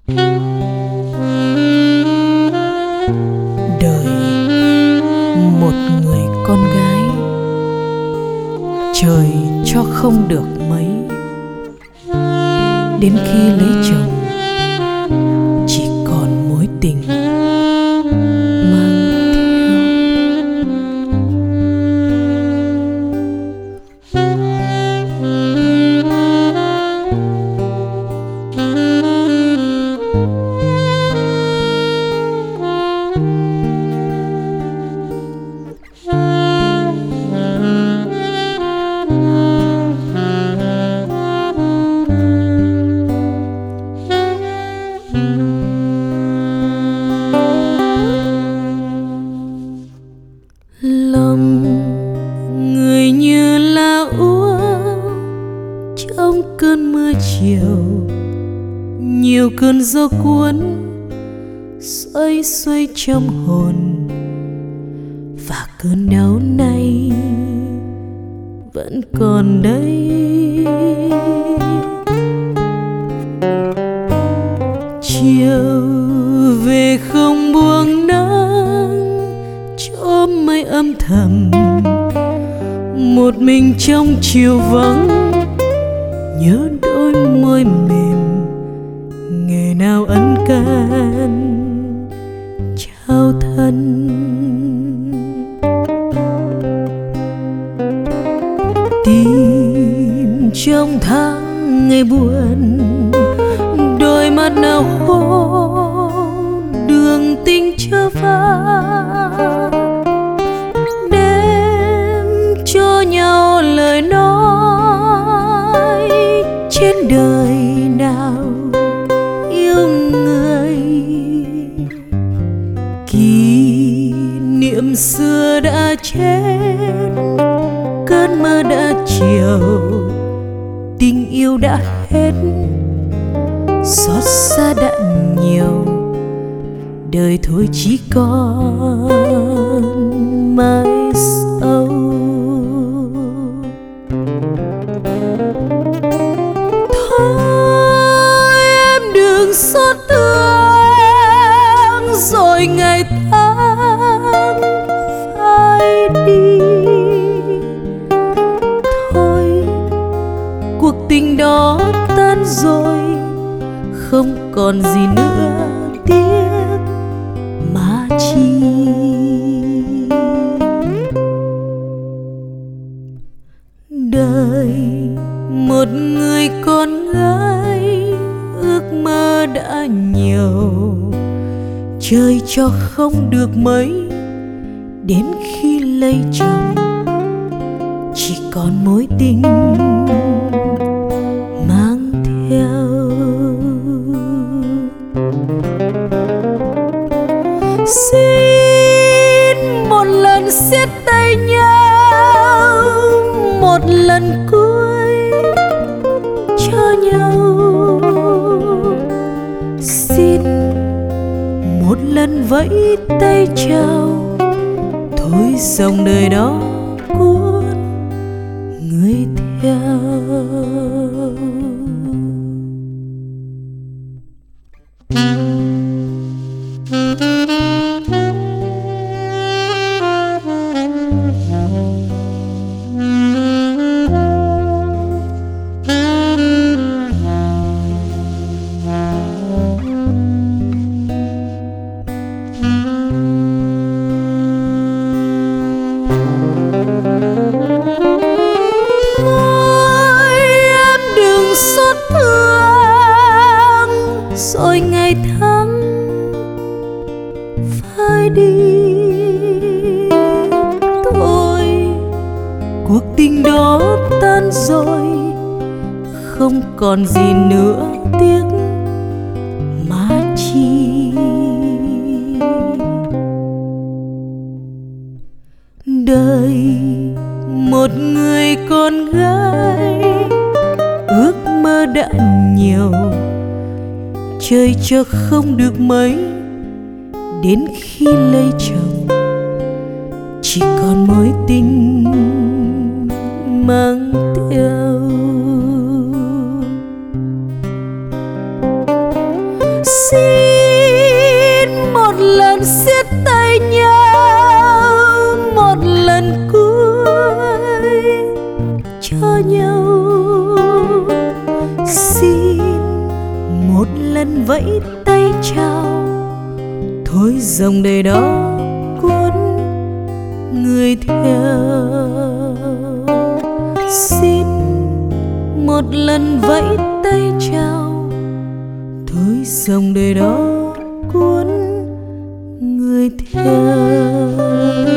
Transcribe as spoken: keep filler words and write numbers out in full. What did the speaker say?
Đời một người con gái, trời cho không được mấy, đến khi lấy chồng chỉ còn mối tình mang lòng người như là úa trong cơn mưa chiều, nhiều cơn gió cuốn xoay xoay trong hồn, và cơn đau này vẫn còn đây. Chiều về không buông nắng, chôm mây âm thầm, một mình trong chiều vắng, nhớ đôi môi mềm ngày nào ân can trao thân. Tìm trong tháng ngày buồn, đôi mắt nào khô đường tình chơ vá, đem cho nhau lời nói trên đời nào yêu người. Kỷ niệm xưa đã chết, cơn mơ đã chiều, tình yêu đã hết, xót xa đã nhiều, đời thôi chỉ còn mãi sâu. Thôi em đừng xót thương, rồi ngày tháng phai đi. Thôi cuộc tình đó tan rồi, không còn gì nữa tiếc mà chi. Đời một người con gái, ước mơ đã nhiều, trời cho không được mấy, đến khi lấy chồng chỉ còn mối tình mang theo. Xin một lần siết tay nhau, một lần cuối cho nhau. Xin một lần vẫy tay chào, thôi dòng đời đó cuốn người theo. Rồi ngày tháng phai đi. Thôi cuộc tình đó tan rồi, không còn gì nữa tiếc mà chi. Đời một người con gái, ước mơ đã nhiều, chơi cho không được mấy, đến khi lấy chồng chỉ còn mối tình mang theo. xin một lần siết tay nhau, một lần cuối cho nhau. Xin một lần vẫy tay chào, thôi dòng đời đó cuốn người theo. Xin một lần vẫy tay chào, thôi dòng đời đó cuốn người theo.